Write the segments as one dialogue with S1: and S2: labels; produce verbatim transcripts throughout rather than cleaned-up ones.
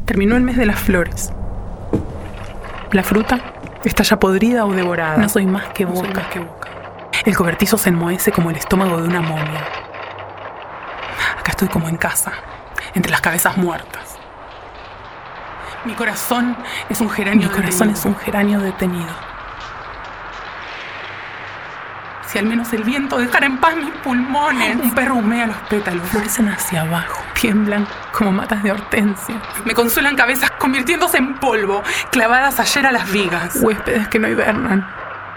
S1: Terminó el mes de las flores. La fruta está ya podrida o devorada.
S2: No soy más que boca.
S1: No soy más que boca. El cobertizo se enmohece como el estómago de una momia. Acá estoy como en casa, entre las cabezas muertas. Mi corazón es un geranio
S2: Mi corazón
S1: detenido.
S2: es un geranio detenido.
S1: Si al menos el viento dejara en paz mis pulmones. Un perro humea los pétalos.
S2: Florecen hacia abajo.
S1: Tiemblan como matas de hortensia. Me consuelan cabezas convirtiéndose en polvo, clavadas ayer a las vigas.
S2: Huéspedes que no hibernan.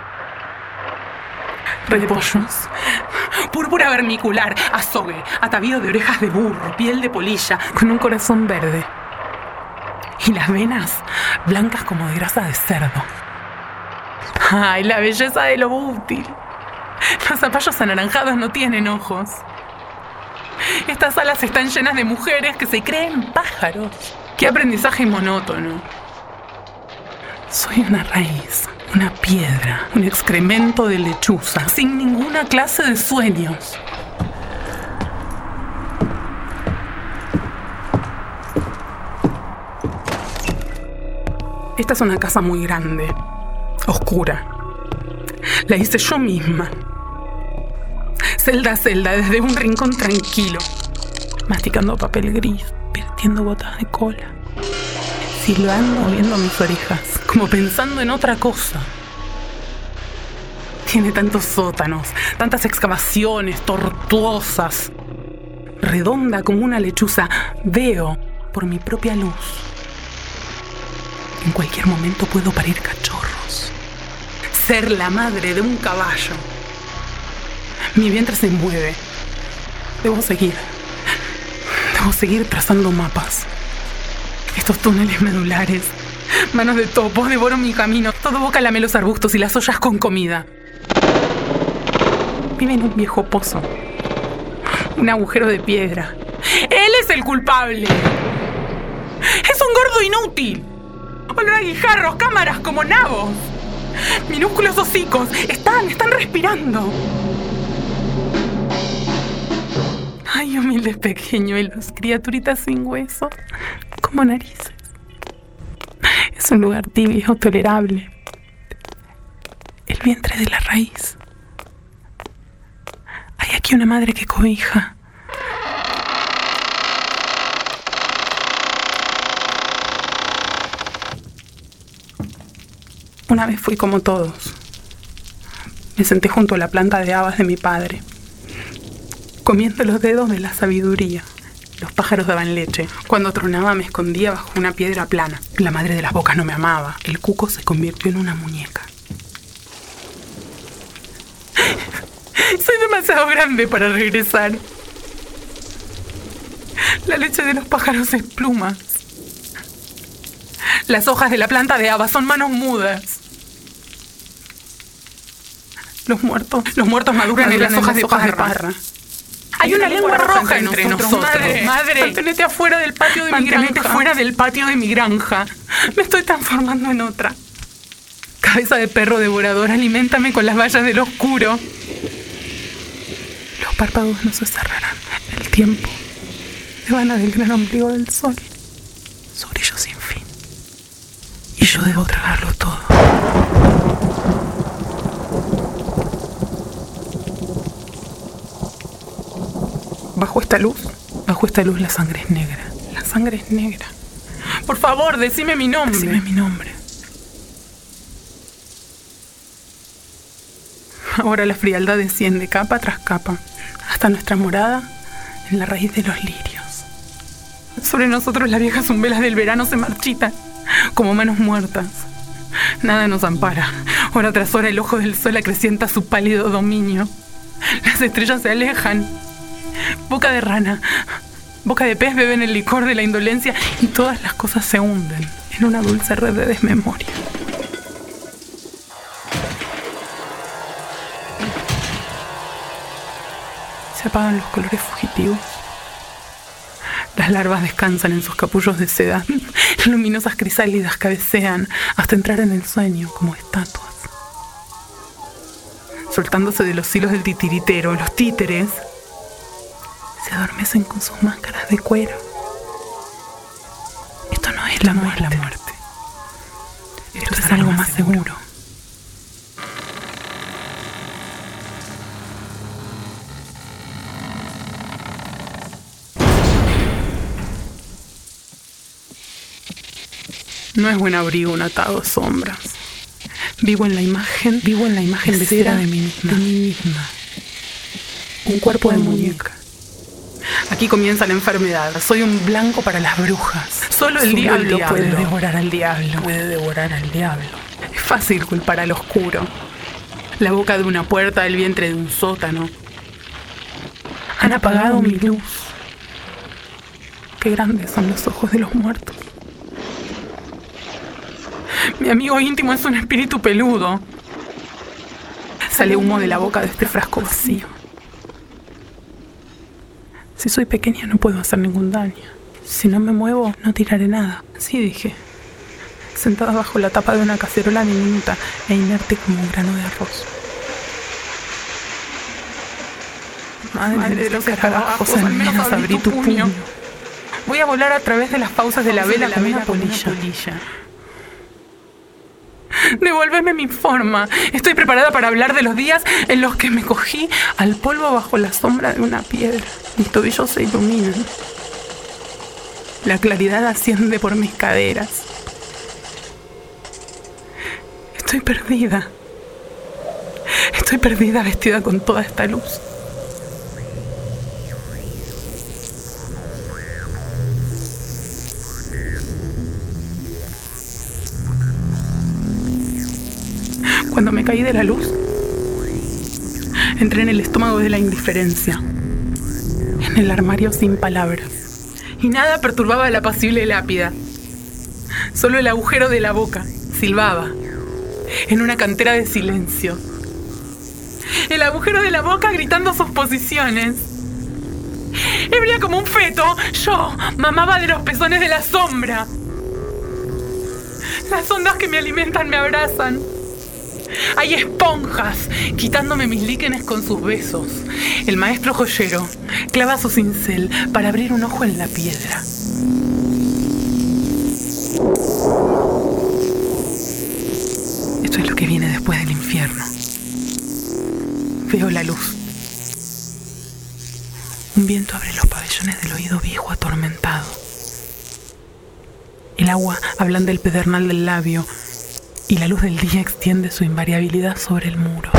S1: Repollos. Púrpura vermicular, azogue, atavío de orejas de burro, piel de polilla,
S2: con un corazón verde.
S1: Y las venas blancas como de grasa de cerdo. ¡Ay, la belleza de lo útil! Los zapallos anaranjados no tienen ojos. Estas alas están llenas de mujeres que se creen pájaros. ¡Qué aprendizaje monótono!
S2: Soy una raíz, una piedra,
S1: un excremento de lechuza, sin ninguna clase de sueños. Esta es una casa muy grande, oscura. La hice yo misma. Celda a celda, desde un rincón tranquilo.
S2: Masticando papel gris, vertiendo gotas de cola. Silbando, moviendo mis orejas,
S1: como pensando en otra cosa. Tiene tantos sótanos, tantas excavaciones tortuosas. Redonda como una lechuza, veo por mi propia luz. En cualquier momento puedo parir cachorros. Ser la madre de un caballo. Mi vientre se mueve. Debo seguir. Debo seguir trazando mapas. Estos túneles medulares. Manos de topo, devoro mi camino. Todo boca lame los arbustos y las ollas con comida. Vive en un viejo pozo. Un agujero de piedra. ¡Él es el culpable! ¡Es un gordo inútil! Olor a guijarros, cámaras como nabos. Minúsculos hocicos. Están, están respirando. Ay, humildes pequeñuelos, criaturitas sin hueso, como narices. Es un lugar tibio, tolerable. El vientre de la raíz. Hay aquí una madre que cobija. Una vez fui como todos. Me senté junto a la planta de habas de mi padre, comiendo los dedos de la sabiduría. Los pájaros daban leche. Cuando tronaba me escondía bajo una piedra plana. La madre de las bocas no me amaba. El cuco se convirtió en una muñeca. Soy demasiado grande para regresar. La leche de los pájaros es plumas. Las hojas de la planta de haba son manos mudas. Los muertos, los muertos maduran en las hojas de parra. Hay una lengua roja entre nosotros. Madre, madre, manténete afuera del patio de mi granja. Manténete fuera del patio de mi granja. Me estoy transformando en otra. Cabeza de perro devorador, aliméntame con las vallas del oscuro. Los párpados no se cerrarán. El tiempo devana del gran ombligo del sol sobre ellos sin fin. Y yo debo tragarlo todo. Bajo esta luz, bajo esta luz la sangre es negra. La sangre es negra. Por favor, decime mi nombre.
S2: Decime mi nombre.
S1: Ahora la frialdad desciende capa tras capa, hasta nuestra morada en la raíz de los lirios. Sobre nosotros las viejas umbelas del verano se marchitan, como manos muertas. Nada nos ampara. Hora tras hora el ojo del sol acrecienta su pálido dominio. Las estrellas se alejan. Boca de rana, boca de pez beben el licor de la indolencia y todas las cosas se hunden en una dulce red de desmemoria. Se apagan los colores fugitivos. Las larvas descansan en sus capullos de seda. Luminosas crisálidas cabecean hasta entrar en el sueño como estatuas. Soltándose de los hilos del titiritero, los títeres se adormecen con sus máscaras de cuero. Esto no Esta no es la muerte. Esto es algo más seguro. No es buen abrigo un atado a sombras. Vivo en la imagen, vivo en la imagen de cera de mí misma. De mí misma. Un cuerpo de muñeca. Aquí comienza la enfermedad. Soy un blanco para las brujas. Solo el diablo puede devorar al diablo. Puede devorar al diablo. Es fácil culpar al oscuro. La boca de una puerta, el vientre de un sótano. Han apagado mi luz. Qué grandes son los ojos de los muertos. Mi amigo íntimo es un espíritu peludo. Sale humo de la boca de este frasco vacío. Si soy pequeña no puedo hacer ningún daño. Si no me muevo, no tiraré nada. Así dije, sentada bajo la tapa de una cacerola diminuta e inerte como un grano de arroz. Madre, Madre de los escarabajos, al menos abrí tu puño. Voy a volar a través de las pausas de la vela como una polilla. Devuélveme mi forma. Estoy preparada para hablar de los días en los que me cogí al polvo bajo la sombra de una piedra. Mis tobillos se iluminan. La claridad asciende por mis caderas. Estoy perdida. Estoy perdida vestida con toda esta luz. Cuando me caí de la luz, entré en el estómago de la indiferencia, en el armario sin palabras, y nada perturbaba la apacible lápida. Solo el agujero de la boca silbaba, en una cantera de silencio. El agujero de la boca gritando sus posiciones. Ebria como un feto, yo mamaba de los pezones de la sombra. Las ondas que me alimentan me abrazan. Hay esponjas quitándome mis líquenes con sus besos. El maestro joyero clava su cincel para abrir un ojo en la piedra. Esto es lo que viene después del infierno. Veo la luz. Un viento abre los pabellones del oído viejo atormentado. El agua ablanda el pedernal del labio y la luz del día extiende su invariabilidad sobre el muro.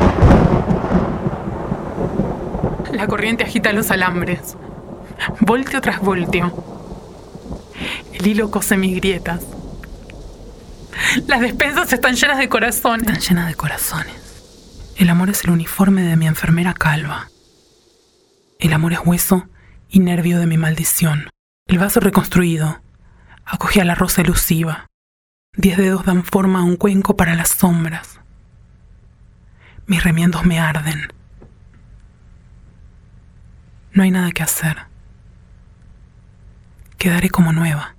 S1: La corriente agita los alambres, voltio tras voltio. El hilo cose mis grietas. Las despensas están llenas de corazones. Están llenas de corazones. El amor es el uniforme de mi enfermera calva. El amor es hueso y nervio de mi maldición. El vaso reconstruido acoge a la rosa elusiva. Diez dedos dan forma a un cuenco para las sombras. Mis remiendos me arden. No hay nada que hacer. Quedaré como nueva.